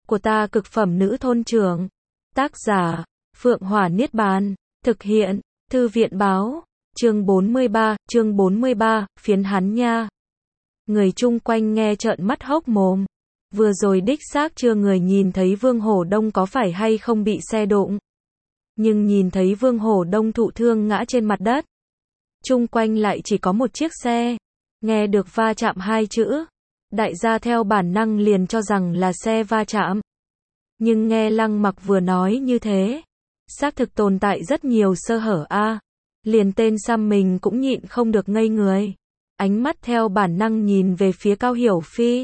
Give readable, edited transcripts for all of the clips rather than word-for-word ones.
của ta cực phẩm nữ thôn trưởng. Tác giả, Phượng Hỏa Niết Bàn. Thực hiện, Thư viện báo. Chương 43, phiến hắn nha. Người chung quanh nghe trợn mắt hốc mồm. Vừa rồi đích xác chưa người nhìn thấy Vương Hổ Đông có phải hay không bị xe đụng. Nhưng nhìn thấy Vương Hổ Đông thụ thương ngã trên mặt đất. Chung quanh lại chỉ có một chiếc xe. Nghe được va chạm hai chữ. Đại gia theo bản năng liền cho rằng là xe va chạm. Nhưng nghe Lăng Mặc vừa nói như thế. Xác thực tồn tại rất nhiều sơ hở a. Liền tên xăm mình cũng nhịn không được ngây người. Ánh mắt theo bản năng nhìn về phía Cao Hiểu Phi.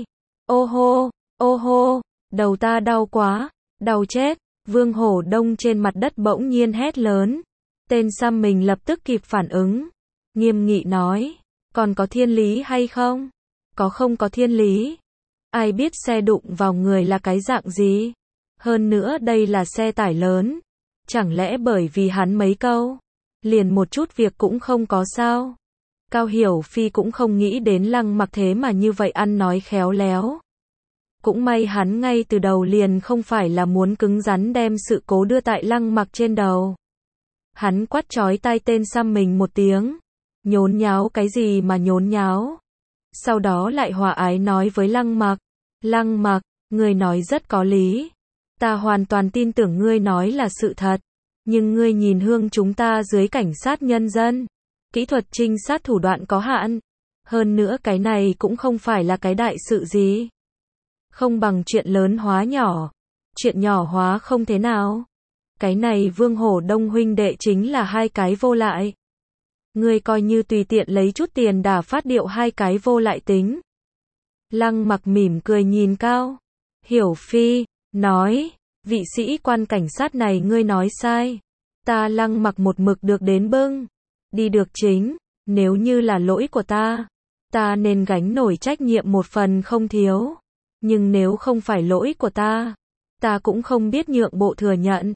Ô hô, đầu ta đau quá, đau chết. Vương Hổ Đông trên mặt đất bỗng nhiên hét lớn. Tên xăm mình lập tức kịp phản ứng. Nghiêm nghị nói, còn có thiên lý hay không? Không có thiên lý. Ai biết xe đụng vào người là cái dạng gì? Hơn nữa đây là xe tải lớn. Chẳng lẽ bởi vì hắn mấy câu, liền một chút việc cũng không có sao? Cao Hiểu Phi cũng không nghĩ đến Lăng Mặc thế mà như vậy ăn nói khéo léo. Cũng may hắn ngay từ đầu liền không phải là muốn cứng rắn đem sự cố đưa tại Lăng Mặc trên đầu. Hắn quát chói tai tên xăm mình một tiếng. Nhốn nháo cái gì mà nhốn nháo? Sau đó lại hòa ái nói với Lăng Mặc. Lăng Mặc, ngươi nói rất có lý. Ta hoàn toàn tin tưởng ngươi nói là sự thật. Nhưng ngươi nhìn hương chúng ta dưới cảnh sát nhân dân. Kỹ thuật trinh sát thủ đoạn có hạn. Hơn nữa cái này cũng không phải là cái đại sự gì. Không bằng chuyện lớn hóa nhỏ. Chuyện nhỏ hóa không thế nào. Cái này Vương Hổ Đông huynh đệ chính là hai cái vô lại. Ngươi coi như tùy tiện lấy chút tiền đả phát điệu hai cái vô lại tính. Lăng Mặc mỉm cười nhìn Cao Hiểu Phi, nói, vị sĩ quan cảnh sát này ngươi nói sai. Ta Lăng Mặc một mực được đến bưng. Đi được chính, nếu như là lỗi của ta nên gánh nổi trách nhiệm một phần không thiếu. Nhưng nếu không phải lỗi của ta cũng không biết nhượng bộ thừa nhận.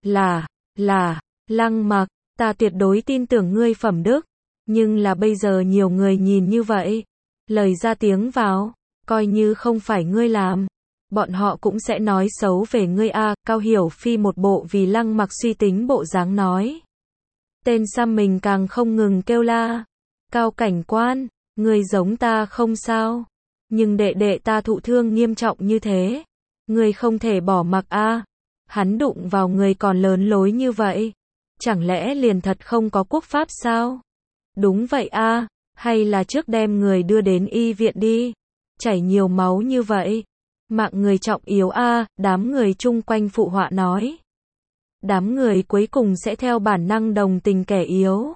Là, Lăng Mặc, ta tuyệt đối tin tưởng ngươi phẩm đức. Nhưng là bây giờ nhiều người nhìn như vậy. Lời ra tiếng vào, coi như không phải ngươi làm. Bọn họ cũng sẽ nói xấu về ngươi a. Cao Hiểu Phi một bộ vì Lăng Mặc suy tính bộ dáng nói. Tên xăm mình càng không ngừng kêu la. Cao cảnh quan, ngươi giống ta không sao. Nhưng đệ đệ ta thụ thương nghiêm trọng như thế. Ngươi không thể bỏ mặc a. Hắn đụng vào người còn lớn lối như vậy. Chẳng lẽ liền thật không có quốc pháp sao? Đúng vậy a, hay là trước đem người đưa đến y viện đi. Chảy nhiều máu như vậy. Mạng người trọng yếu a, đám người chung quanh phụ họa nói. Đám người cuối cùng sẽ theo bản năng đồng tình kẻ yếu.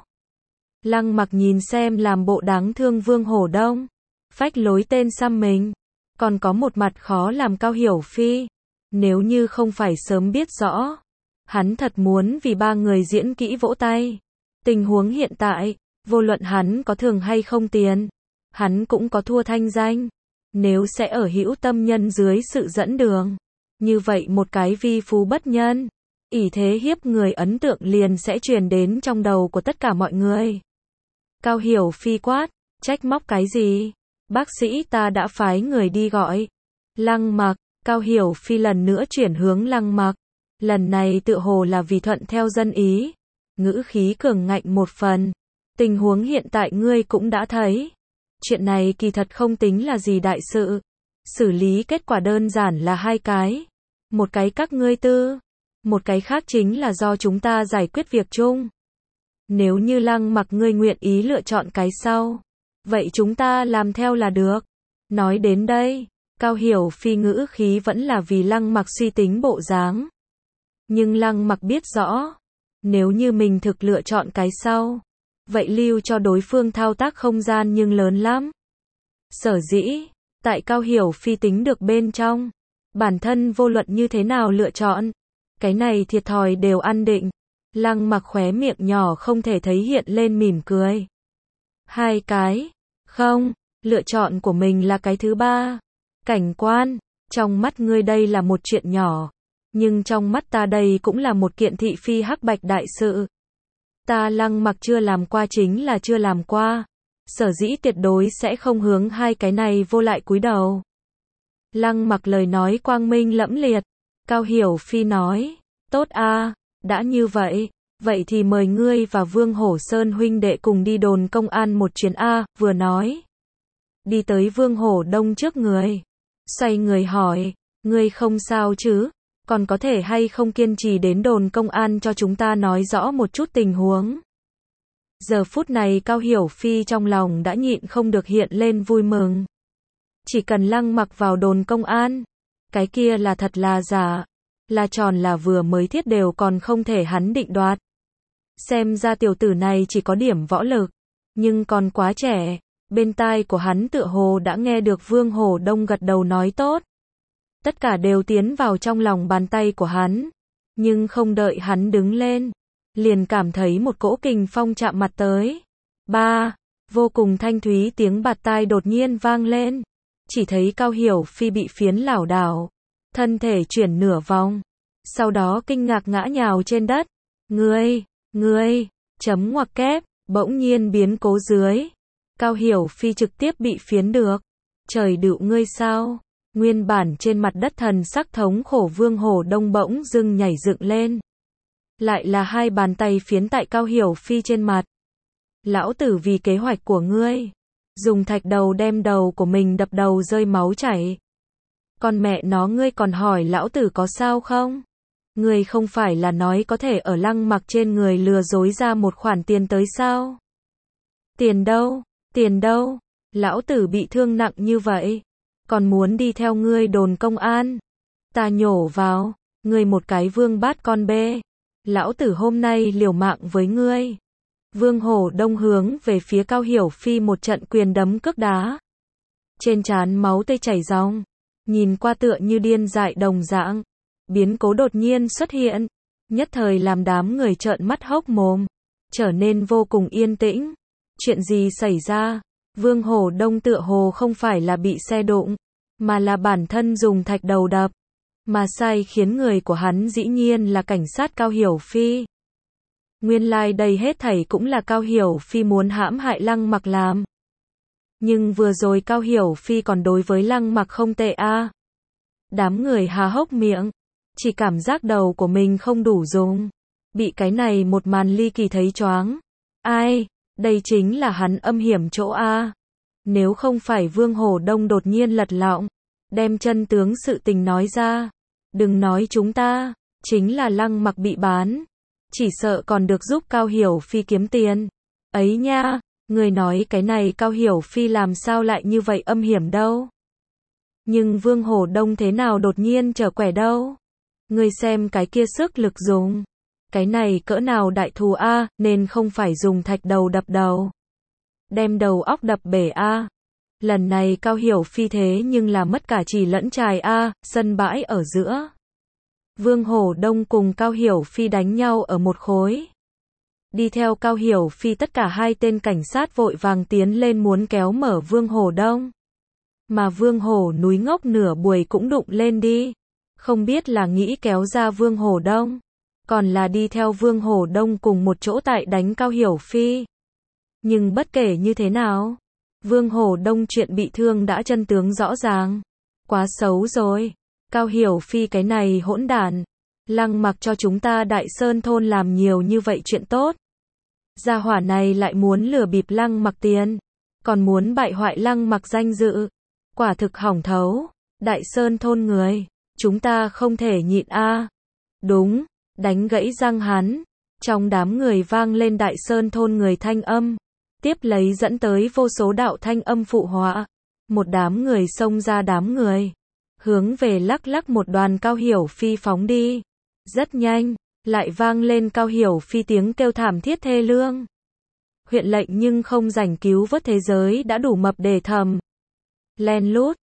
Lăng Mặc nhìn xem làm bộ đáng thương Vương Hổ Đông. Phách lối tên xăm mình. Còn có một mặt khó làm Cao Hiểu Phi. Nếu như không phải sớm biết rõ. Hắn thật muốn vì ba người diễn kỹ vỗ tay. Tình huống hiện tại, vô luận hắn có thường hay không tiền. Hắn cũng có thua thanh danh. Nếu sẽ ở hữu tâm nhân dưới sự dẫn đường. Như vậy một cái vi phú bất nhân. Ỷ thế hiếp người ấn tượng liền sẽ truyền đến trong đầu của tất cả mọi người. Cao Hiểu Phi quát, trách móc cái gì? Bác sĩ ta đã phái người đi gọi. Lăng Mặc, Cao Hiểu Phi lần nữa chuyển hướng Lăng Mặc. Lần này tựa hồ là vì thuận theo dân ý. Ngữ khí cường ngạnh một phần. Tình huống hiện tại ngươi cũng đã thấy. Chuyện này kỳ thật không tính là gì đại sự. Xử lý kết quả đơn giản là hai cái. Một cái các ngươi tư. Một cái khác chính là do chúng ta giải quyết việc chung. Nếu như Lăng Mặc ngươi nguyện ý lựa chọn cái sau. Vậy chúng ta làm theo là được. Nói đến đây, Cao Hiểu Phi ngữ khí vẫn là vì Lăng Mặc suy tính bộ dáng. Nhưng Lăng Mặc biết rõ. Nếu như mình thực lựa chọn cái sau. Vậy lưu cho đối phương thao tác không gian nhưng lớn lắm. Sở dĩ, tại Cao Hiểu Phi tính được bên trong. Bản thân vô luận như thế nào lựa chọn. Cái này thiệt thòi đều ăn định. Lăng Mặc khóe miệng nhỏ không thể thấy hiện lên mỉm cười. Hai cái. Không, lựa chọn của mình là cái thứ ba. Cảnh quan, trong mắt ngươi đây là một chuyện nhỏ. Nhưng trong mắt ta đây cũng là một kiện thị phi hắc bạch đại sự. Ta Lăng Mặc chưa làm qua chính là chưa làm qua. Sở dĩ tuyệt đối sẽ không hướng hai cái này vô lại cúi đầu. Lăng Mặc lời nói quang minh lẫm liệt. Cao Hiểu Phi nói, tốt a, đã như vậy, vậy thì mời ngươi và Vương Hổ Sơn huynh đệ cùng đi đồn công an một chuyến a, vừa nói. Đi tới Vương Hổ Đông trước người. Xoay người hỏi, ngươi không sao chứ, còn có thể hay không kiên trì đến đồn công an cho chúng ta nói rõ một chút tình huống. Giờ phút này Cao Hiểu Phi trong lòng đã nhịn không được hiện lên vui mừng. Chỉ cần Lăng Mặc vào đồn công an, cái kia là thật là giả, là tròn là vừa mới thiết đều còn không thể hắn định đoạt. Xem ra tiểu tử này chỉ có điểm võ lực, nhưng còn quá trẻ. Bên tai của hắn tựa hồ đã nghe được Vương Hổ Đông gật đầu nói tốt. Tất cả đều tiến vào trong lòng bàn tay của hắn. Nhưng không đợi hắn đứng lên, liền cảm thấy một cỗ kình phong chạm mặt tới. Ba, vô cùng thanh thúy tiếng bạt tai đột nhiên vang lên. Chỉ thấy Cao Hiểu Phi bị phiến lảo đảo, thân thể chuyển nửa vòng. Sau đó kinh ngạc ngã nhào trên đất. Ngươi, chấm ngoặc kép, bỗng nhiên biến cố dưới. Cao Hiểu Phi trực tiếp bị phiến được. Trời đựu ngươi sao? Nguyên bản trên mặt đất thần sắc thống khổ Vương Hổ Đông bỗng dưng nhảy dựng lên. Lại là hai bàn tay phiến tại Cao Hiểu Phi trên mặt. Lão tử vì kế hoạch của ngươi, dùng thạch đầu đem đầu của mình đập đầu rơi máu chảy. Con mẹ nó ngươi còn hỏi lão tử có sao không? Ngươi không phải là nói có thể ở Lăng Mặc trên người lừa dối ra một khoản tiền tới sao? Tiền đâu? Lão tử bị thương nặng như vậy, còn muốn đi theo ngươi đồn công an. Ta nhổ vào, ngươi một cái vương bát con bê. Lão tử hôm nay liều mạng với ngươi. Vương Hổ Đông hướng về phía Cao Hiểu Phi một trận quyền đấm cước đá. Trên trán máu tươi chảy ròng, nhìn qua tựa như điên dại đồng dạng. Biến cố đột nhiên xuất hiện, nhất thời làm đám người trợn mắt hốc mồm, trở nên vô cùng yên tĩnh. Chuyện gì xảy ra? Vương Hổ Đông tựa hồ không phải là bị xe đụng, mà là bản thân dùng thạch đầu đập. Mà sai khiến người của hắn dĩ nhiên là cảnh sát Cao Hiểu Phi. Nguyên lai đây hết thảy cũng là Cao Hiểu Phi muốn hãm hại Lăng Mặc làm. Nhưng vừa rồi Cao Hiểu Phi còn đối với Lăng Mặc không tệ a. Đám người há hốc miệng, chỉ cảm giác đầu của mình không đủ dùng. Bị cái này một màn ly kỳ thấy choáng. Ai? Đây chính là hắn âm hiểm chỗ a. Nếu không phải Vương Hổ Đông đột nhiên lật lọng, đem chân tướng sự tình nói ra, đừng nói chúng ta, chính là Lăng Mặc bị bán, chỉ sợ còn được giúp Cao Hiểu Phi kiếm tiền. Ấy nha, người nói cái này Cao Hiểu Phi làm sao lại như vậy âm hiểm đâu. Nhưng Vương Hổ Đông thế nào đột nhiên trở quẻ đâu. Người xem cái kia sức lực dùng. Cái này cỡ nào đại thù a, nên không phải dùng thạch đầu đập đầu. Đem đầu óc đập bể a. Lần này Cao Hiểu Phi thế nhưng là mất cả chỉ lẫn trài a, sân bãi ở giữa. Vương Hổ Đông cùng Cao Hiểu Phi đánh nhau ở một khối. Đi theo Cao Hiểu Phi tất cả hai tên cảnh sát vội vàng tiến lên muốn kéo mở Vương Hổ Đông. Mà Vương Hổ núi ngốc nửa buổi cũng đụng lên đi. Không biết là nghĩ kéo ra Vương Hổ Đông, còn là đi theo Vương Hổ Đông cùng một chỗ tại đánh Cao Hiểu Phi. Nhưng bất kể như thế nào, Vương Hổ Đông chuyện bị thương đã chân tướng rõ ràng. Quá xấu rồi. Cao Hiểu Phi cái này hỗn đản. Lăng Mặc cho chúng ta Đại Sơn thôn làm nhiều như vậy chuyện tốt. Gia hỏa này lại muốn lừa bịp Lăng Mặc tiền, còn muốn bại hoại Lăng Mặc danh dự. Quả thực hỏng thấu. Đại Sơn thôn người, chúng ta không thể nhịn a. Đúng, đánh gãy răng hắn. Trong đám người vang lên Đại Sơn thôn người thanh âm, tiếp lấy dẫn tới vô số đạo thanh âm phụ họa. Một đám người xông ra đám người, hướng về lắc lắc một đoàn Cao Hiểu Phi phóng đi. Rất nhanh, lại vang lên Cao Hiểu Phi tiếng kêu thảm thiết thê lương. Huyện lệnh nhưng không rảnh cứu vớt thế giới đã đủ mập để thầm. Len lút,